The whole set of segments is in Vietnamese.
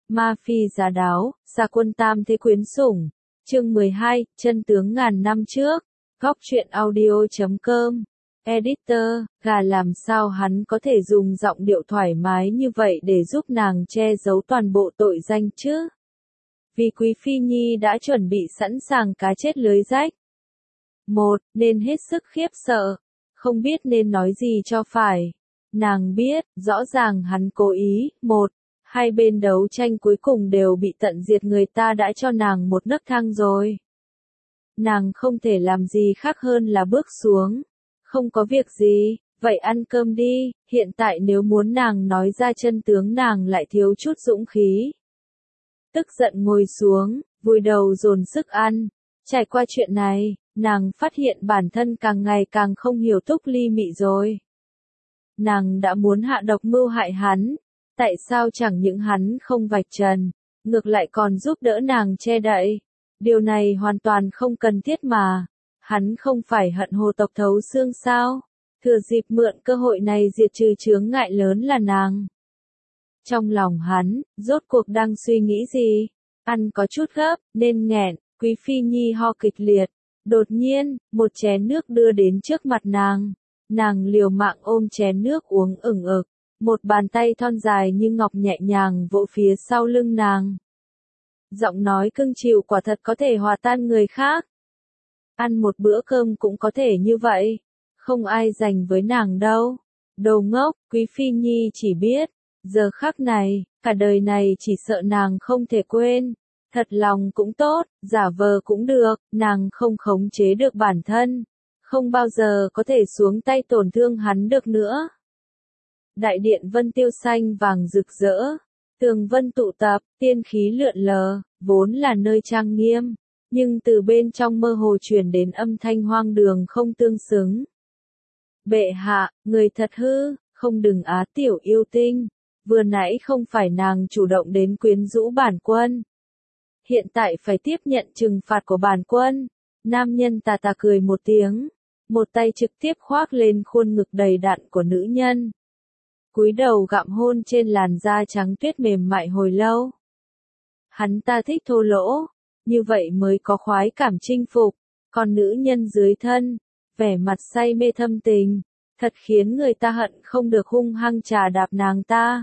Ma phi giá đáo, gia quân tam thế quyến sủng. Chương 12, chân tướng ngàn năm trước. Góc truyện audio.com. Editor, gà làm sao hắn có thể dùng giọng điệu thoải mái như vậy để giúp nàng che giấu toàn bộ tội danh chứ? Vì Quý Phi Nhi đã chuẩn bị sẵn sàng cá chết lưới rách. Một, nên hết sức khiếp sợ, không biết nên nói gì cho phải. Nàng biết, rõ ràng hắn cố ý. Một, hai bên đấu tranh cuối cùng đều bị tận diệt, người ta đã cho nàng một nấc thang rồi. Nàng không thể làm gì khác hơn là bước xuống. Không có việc gì, vậy ăn cơm đi. Hiện tại nếu muốn nàng nói ra chân tướng nàng lại thiếu chút dũng khí. Tức giận ngồi xuống, vùi đầu dồn sức ăn. Trải qua chuyện này, nàng phát hiện bản thân càng ngày càng không hiểu Túc Ly Mị rồi. Nàng đã muốn hạ độc mưu hại hắn. Tại sao chẳng những hắn không vạch trần, ngược lại còn giúp đỡ nàng che đậy? Điều này hoàn toàn không cần thiết mà. Hắn không phải hận hồ tộc thấu xương sao? Thừa dịp mượn cơ hội này diệt trừ chướng ngại lớn là nàng. Trong lòng hắn, rốt cuộc đang suy nghĩ gì? Ăn có chút gấp, nên nghẹn. Quý Phi Nhi ho kịch liệt. Đột nhiên, một chén nước đưa đến trước mặt nàng. Nàng liều mạng ôm chén nước uống ửng ực. Một bàn tay thon dài như ngọc nhẹ nhàng vỗ phía sau lưng nàng. Giọng nói cưng chiều quả thật có thể hòa tan người khác. Ăn một bữa cơm cũng có thể như vậy. Không ai dành với nàng đâu. Đồ ngốc, Quý Phi Nhi chỉ biết. Giờ khắc này, cả đời này chỉ sợ nàng không thể quên. Thật lòng cũng tốt, giả vờ cũng được, nàng không khống chế được bản thân. Không bao giờ có thể xuống tay tổn thương hắn được nữa. Đại điện vân tiêu xanh vàng rực rỡ, tường vân tụ tập, tiên khí lượn lờ, vốn là nơi trang nghiêm, nhưng từ bên trong mơ hồ truyền đến âm thanh hoang đường không tương xứng. Bệ hạ, người thật hư, không đừng á tiểu yêu tinh, vừa nãy không phải nàng chủ động đến quyến rũ bản quân. Hiện tại phải tiếp nhận trừng phạt của bản quân. Nam nhân tà tà cười một tiếng, một tay trực tiếp khoác lên khuôn ngực đầy đặn của nữ nhân. Cúi đầu gặm hôn trên làn da trắng tuyết mềm mại hồi lâu. Hắn ta thích thô lỗ, như vậy mới có khoái cảm chinh phục, còn nữ nhân dưới thân, vẻ mặt say mê thâm tình, thật khiến người ta hận không được hung hăng trà đạp nàng ta.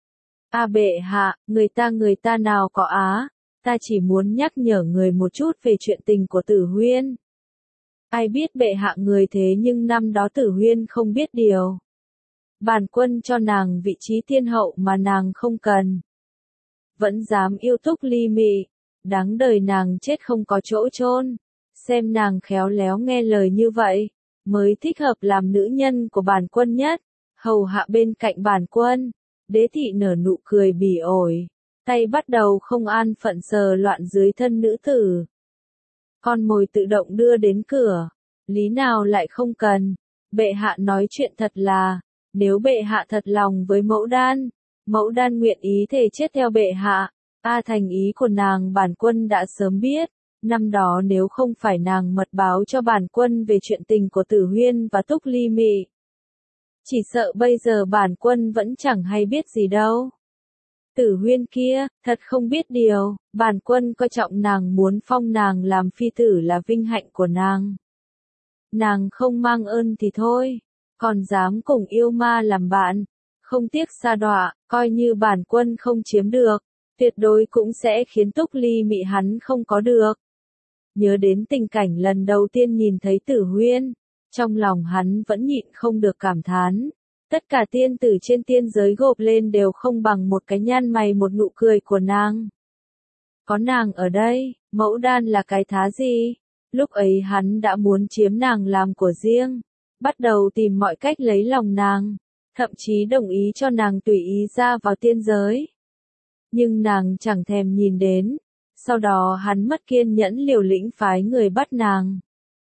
A bệ hạ, người ta nào có á, ta chỉ muốn nhắc nhở người một chút về chuyện tình của Tử Huyên. Ai biết bệ hạ người thế nhưng năm đó Tử Huyên không biết điều. Bản quân cho nàng vị trí thiên hậu mà nàng không cần. Vẫn dám yêu Túc Ly Mị, đáng đời nàng chết không có chỗ chôn. Xem nàng khéo léo nghe lời như vậy, mới thích hợp làm nữ nhân của bản quân nhất, hầu hạ bên cạnh bản quân. Đế thị nở nụ cười bỉ ổi, tay bắt đầu không an phận sờ loạn dưới thân nữ tử. Con mồi tự động đưa đến cửa, lý nào lại không cần. Bệ hạ nói chuyện thật là, nếu bệ hạ thật lòng với mẫu đan nguyện ý thề chết theo bệ hạ. Thành ý của nàng bản quân đã sớm biết, năm đó nếu không phải nàng mật báo cho bản quân về chuyện tình của Tử Huyên và Túc Ly Mị, chỉ sợ bây giờ bản quân vẫn chẳng hay biết gì đâu. Tử Huyên kia, thật không biết điều, bản quân coi trọng nàng muốn phong nàng làm phi tử là vinh hạnh của nàng. Nàng không mang ơn thì thôi, còn dám cùng yêu ma làm bạn, không tiếc sa đọa, coi như bản quân không chiếm được, tuyệt đối cũng sẽ khiến Túc Ly Mị hắn không có được. Nhớ đến tình cảnh lần đầu tiên nhìn thấy Tử Huyên, trong lòng hắn vẫn nhịn không được cảm thán. Tất cả tiên tử trên tiên giới gộp lên đều không bằng một cái nhăn mày một nụ cười của nàng. Có nàng ở đây, mẫu đan là cái thá gì? Lúc ấy hắn đã muốn chiếm nàng làm của riêng, bắt đầu tìm mọi cách lấy lòng nàng, thậm chí đồng ý cho nàng tùy ý ra vào tiên giới. Nhưng nàng chẳng thèm nhìn đến, sau đó hắn mất kiên nhẫn liều lĩnh phái người bắt nàng.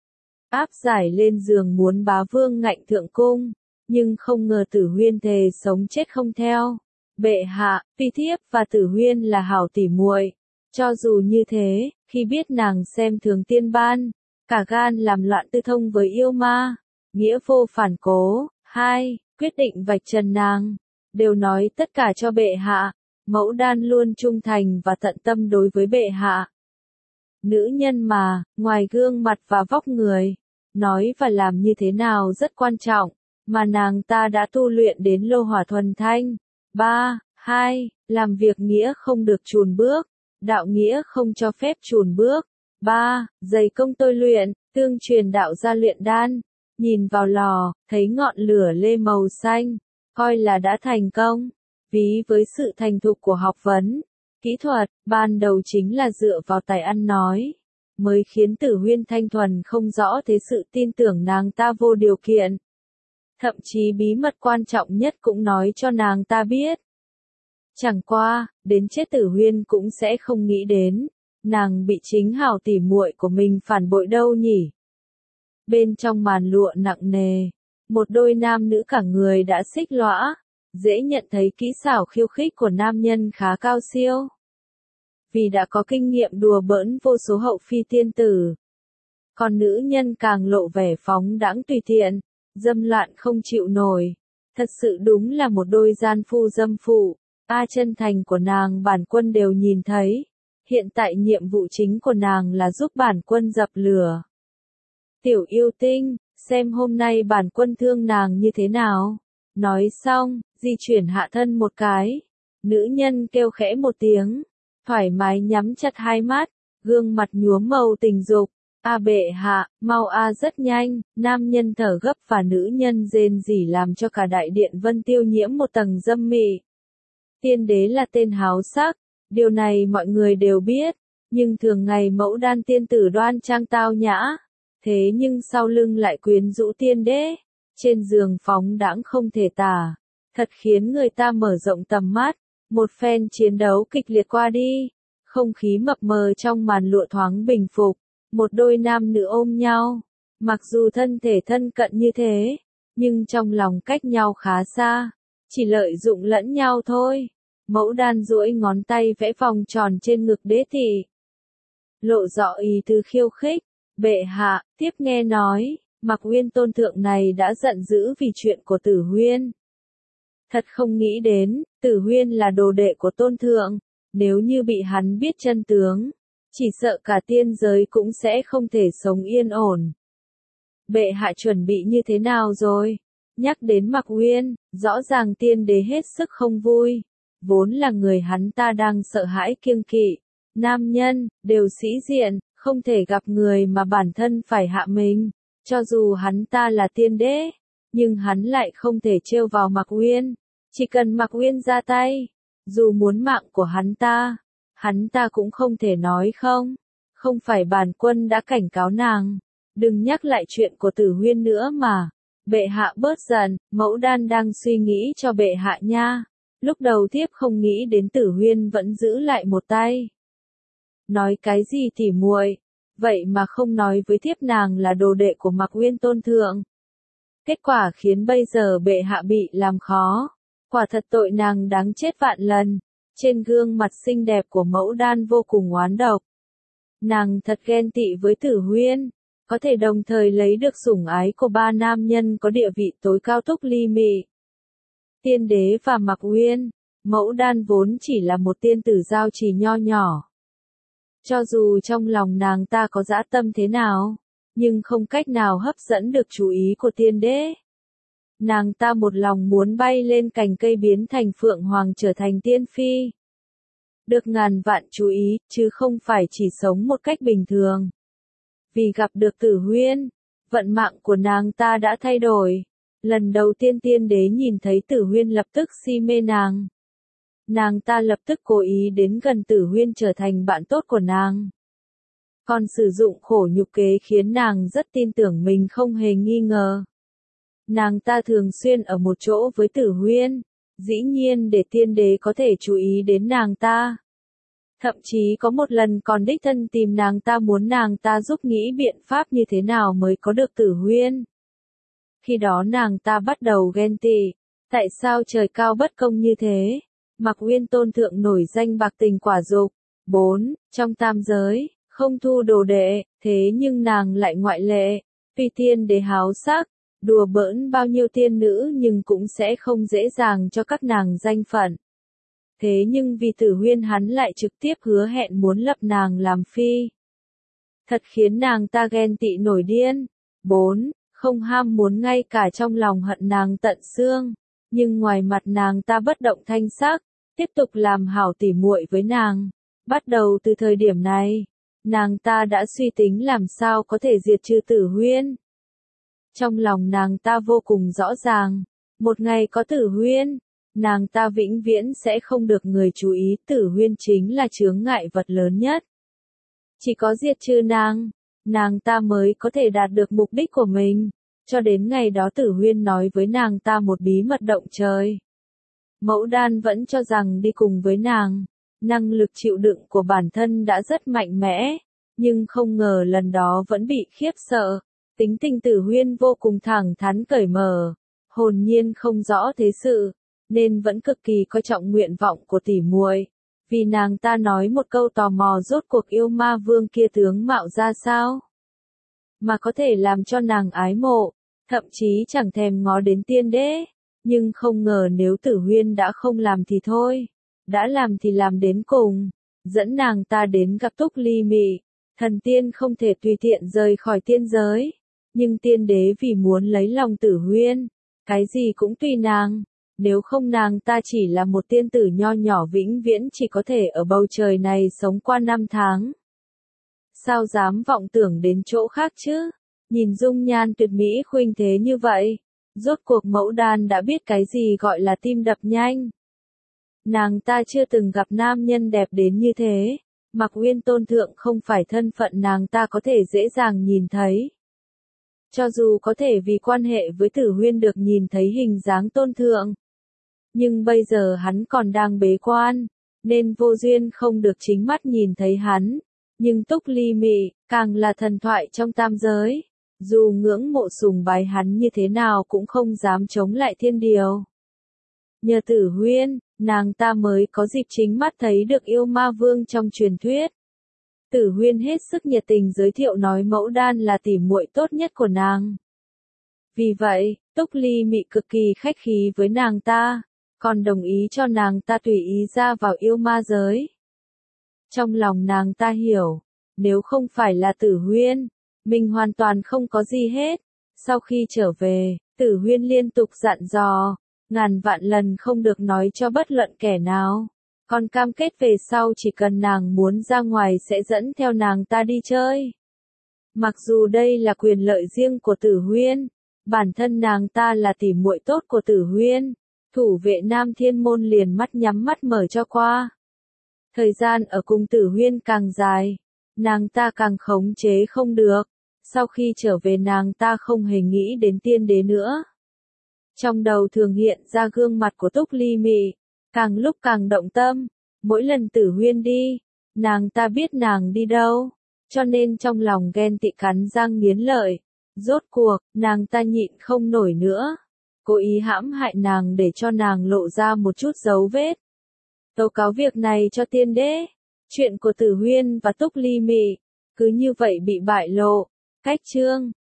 Áp giải lên giường muốn bá vương ngạnh thượng cung. Nhưng không ngờ Tử Huyên thề sống chết không theo. Bệ hạ, Phi thiếp và Tử Huyên là hảo tỉ muội. Cho dù như thế, khi biết nàng xem thường tiên ban, cả gan làm loạn tư thông với yêu ma, nghĩa vô phản cố. 2. Quyết định vạch trần nàng, đều nói tất cả cho bệ hạ. Mẫu Đan luôn trung thành và tận tâm đối với bệ hạ. Nữ nhân mà, ngoài gương mặt và vóc người, nói và làm như thế nào rất quan trọng, mà nàng ta đã tu luyện đến lô hỏa thuần thanh. 3. 2. Làm việc nghĩa không được chùn bước, đạo nghĩa không cho phép chùn bước. 3. Dày công tôi luyện, tương truyền đạo gia luyện đan, nhìn vào lò, thấy ngọn lửa lê màu xanh, coi là đã thành công. Ví với sự thành thục của học vấn, kỹ thuật, ban đầu chính là dựa vào tài ăn nói, mới khiến Tử Huyên thanh thuần không rõ thế sự tin tưởng nàng ta vô điều kiện. Thậm chí bí mật quan trọng nhất cũng nói cho nàng ta biết. Chẳng qua, đến chết Tử Huyên cũng sẽ không nghĩ đến, nàng bị chính hảo tỉ muội của mình phản bội đâu nhỉ. Bên trong màn lụa nặng nề, một đôi nam nữ cả người đã xích lõa, dễ nhận thấy kỹ xảo khiêu khích của nam nhân khá cao siêu. Vì đã có kinh nghiệm đùa bỡn vô số hậu phi tiên tử. Còn nữ nhân càng lộ vẻ phóng đãng tùy tiện, dâm loạn không chịu nổi. Thật sự đúng là một đôi gian phu dâm phụ. Chân thành của nàng bản quân đều nhìn thấy. Hiện tại nhiệm vụ chính của nàng là giúp bản quân dập lửa. Tiểu yêu tinh, xem hôm nay bản quân thương nàng như thế nào. Nói xong, di chuyển hạ thân một cái. Nữ nhân kêu khẽ một tiếng, thoải mái nhắm chặt hai mắt, gương mặt nhuốm màu tình dục. Bệ hạ, mau rất nhanh, nam nhân thở gấp và nữ nhân rên rỉ làm cho cả đại điện Vân Tiêu nhiễm một tầng dâm mị. Tiên đế là tên háo sắc, điều này mọi người đều biết, nhưng thường ngày Mẫu Đan tiên tử đoan trang tao nhã, thế nhưng sau lưng lại quyến rũ tiên đế, trên giường phóng đãng không thể tả, thật khiến người ta mở rộng tầm mắt. Một phen chiến đấu kịch liệt qua đi, không khí mập mờ trong màn lụa thoáng bình phục, một đôi nam nữ ôm nhau, mặc dù thân thể thân cận như thế, nhưng trong lòng cách nhau khá xa, chỉ lợi dụng lẫn nhau thôi. Mẫu Đan duỗi ngón tay vẽ vòng tròn trên ngực đế thị, lộ rõ ý tứ khiêu khích. Bệ hạ, tiếp nghe nói, Mạc Uyên tôn thượng này đã giận dữ vì chuyện của Tử Huyên. Thật không nghĩ đến, Tử Huyên là đồ đệ của tôn thượng, nếu như bị hắn biết chân tướng, chỉ sợ cả tiên giới cũng sẽ không thể sống yên ổn. Bệ hạ chuẩn bị như thế nào rồi? Nhắc đến Mạc Uyên, rõ ràng tiên đế hết sức không vui, vốn là người hắn ta đang sợ hãi kiêng kỵ. Nam nhân, đều sĩ diện, không thể gặp người mà bản thân phải hạ mình, cho dù hắn ta là tiên đế, nhưng hắn lại không thể trêu vào Mạc Uyên. Chỉ cần Mạc Uyên ra tay, dù muốn mạng của hắn ta cũng không thể nói không. Không phải bản quân đã cảnh cáo nàng, đừng nhắc lại chuyện của Tử Huyên nữa mà. Bệ hạ bớt giận, Mẫu Đan đang suy nghĩ cho bệ hạ nha. Lúc đầu thiếp không nghĩ đến Tử Huyên vẫn giữ lại một tay. Nói cái gì tỉ muội, vậy mà không nói với thiếp nàng là đồ đệ của Mạc Uyên tôn thượng. Kết quả khiến bây giờ bệ hạ bị làm khó. Quả thật tội nàng đáng chết vạn lần. Trên gương mặt xinh đẹp của Mẫu Đan vô cùng oán độc. Nàng thật ghen tị với Tử Huyên, có thể đồng thời lấy được sủng ái của ba nam nhân có địa vị tối cao Túc Ly Mị, tiên đế và Mạc Uyên. Mẫu Đan vốn chỉ là một tiên tử giao trì nho nhỏ. Cho dù trong lòng nàng ta có dã tâm thế nào, nhưng không cách nào hấp dẫn được chú ý của tiên đế. Nàng ta một lòng muốn bay lên cành cây biến thành phượng hoàng trở thành tiên phi. Được ngàn vạn chú ý, chứ không phải chỉ sống một cách bình thường. Vì gặp được Tử Huyên, vận mạng của nàng ta đã thay đổi. Lần đầu tiên tiên đế nhìn thấy Tử Huyên lập tức si mê nàng. Nàng ta lập tức cố ý đến gần Tử Huyên trở thành bạn tốt của nàng. Còn sử dụng khổ nhục kế khiến nàng rất tin tưởng mình không hề nghi ngờ. Nàng ta thường xuyên ở một chỗ với Tử Huyên, dĩ nhiên để tiên đế có thể chú ý đến nàng ta. Thậm chí có một lần còn đích thân tìm nàng ta muốn nàng ta giúp nghĩ biện pháp như thế nào mới có được Tử Huyên. Khi đó nàng ta bắt đầu ghen tị, tại sao trời cao bất công như thế? Mạc Uyên tôn thượng nổi danh bạc tình quả dục. 4. Trong tam giới, không thu đồ đệ, thế nhưng nàng lại ngoại lệ. Tuy tiên đế háo sắc, đùa bỡn bao nhiêu tiên nữ nhưng cũng sẽ không dễ dàng cho các nàng danh phận. Thế nhưng vì Tử Huyên hắn lại trực tiếp hứa hẹn muốn lập nàng làm phi. Thật khiến nàng ta ghen tị nổi điên. 4. Không ham muốn, ngay cả trong lòng hận nàng tận xương, nhưng ngoài mặt nàng ta bất động thanh sắc, tiếp tục làm hảo tỉ muội với nàng. Bắt đầu từ thời điểm này, nàng ta đã suy tính làm sao có thể diệt trừ Tử Huyên. Trong lòng nàng ta vô cùng rõ ràng, một ngày có Tử Huyên, nàng ta vĩnh viễn sẽ không được người chú ý, Tử Huyên chính là chướng ngại vật lớn nhất. Chỉ có diệt trừ nàng ta mới có thể đạt được mục đích của mình. Cho đến ngày đó Tử Huyên nói với nàng ta một bí mật động trời. Mẫu Đan vẫn cho rằng đi cùng với nàng, năng lực chịu đựng của bản thân đã rất mạnh mẽ, nhưng không ngờ lần đó vẫn bị khiếp sợ. Tính tình Tử Huyên vô cùng thẳng thắn cởi mở, hồn nhiên không rõ thế sự, nên vẫn cực kỳ coi trọng nguyện vọng của tỉ muội. Vì nàng ta nói một câu tò mò, rốt cuộc yêu ma vương kia tướng mạo ra sao, mà có thể làm cho nàng ái mộ, thậm chí chẳng thèm ngó đến tiên đế. Nhưng không ngờ nếu Tử Huyên đã không làm thì thôi, đã làm thì làm đến cùng, dẫn nàng ta đến gặp Túc Ly Mị. Thần tiên không thể tùy tiện rời khỏi tiên giới, nhưng tiên đế vì muốn lấy lòng Tử Huyên, cái gì cũng tùy nàng. Nếu không nàng ta chỉ là một tiên tử nho nhỏ vĩnh viễn chỉ có thể ở bầu trời này sống qua 5 tháng. Sao dám vọng tưởng đến chỗ khác chứ? Nhìn dung nhan tuyệt mỹ khuynh thế như vậy, rốt cuộc Mẫu Đan đã biết cái gì gọi là tim đập nhanh. Nàng ta chưa từng gặp nam nhân đẹp đến như thế, Mặc Uyên Tôn Thượng không phải thân phận nàng ta có thể dễ dàng nhìn thấy. Cho dù có thể vì quan hệ với Tử Huyên được nhìn thấy hình dáng Tôn Thượng, nhưng bây giờ hắn còn đang bế quan, nên vô duyên không được chính mắt nhìn thấy hắn. Nhưng Túc Ly Mị, càng là thần thoại trong tam giới, dù ngưỡng mộ sùng bái hắn như thế nào cũng không dám chống lại thiên điều. Nhờ Tử Huyên, nàng ta mới có dịp chính mắt thấy được yêu ma vương trong truyền thuyết. Tử Huyên hết sức nhiệt tình giới thiệu nói Mẫu Đan là tỉ muội tốt nhất của nàng. Vì vậy, Túc Ly Mị cực kỳ khách khí với nàng ta, còn đồng ý cho nàng ta tùy ý ra vào yêu ma giới. Trong lòng nàng ta hiểu, nếu không phải là Tử Huyên, mình hoàn toàn không có gì hết. Sau khi trở về, Tử Huyên liên tục dặn dò, ngàn vạn lần không được nói cho bất luận kẻ nào. Còn cam kết về sau chỉ cần nàng muốn ra ngoài sẽ dẫn theo nàng ta đi chơi. Mặc dù đây là quyền lợi riêng của Tử Huyên, bản thân nàng ta là tỉ muội tốt của Tử Huyên, thủ vệ Nam Thiên Môn liền mắt nhắm mắt mở cho qua. Thời gian ở cùng Tử Huyên càng dài, nàng ta càng khống chế không được. Sau khi trở về nàng ta không hề nghĩ đến tiên đế nữa. Trong đầu thường hiện ra gương mặt của Túc Ly Mị, càng lúc càng động tâm. Mỗi lần Tử Huyên đi, nàng ta biết nàng đi đâu, cho nên trong lòng ghen tị cắn răng nghiến lợi. Rốt cuộc, nàng ta nhịn không nổi nữa, cố ý hãm hại nàng để cho nàng lộ ra một chút dấu vết. Tố cáo việc này cho tiên đế. Chuyện của Tử Huyên và Túc Ly Mị cứ như vậy bị bại lộ. Cách chương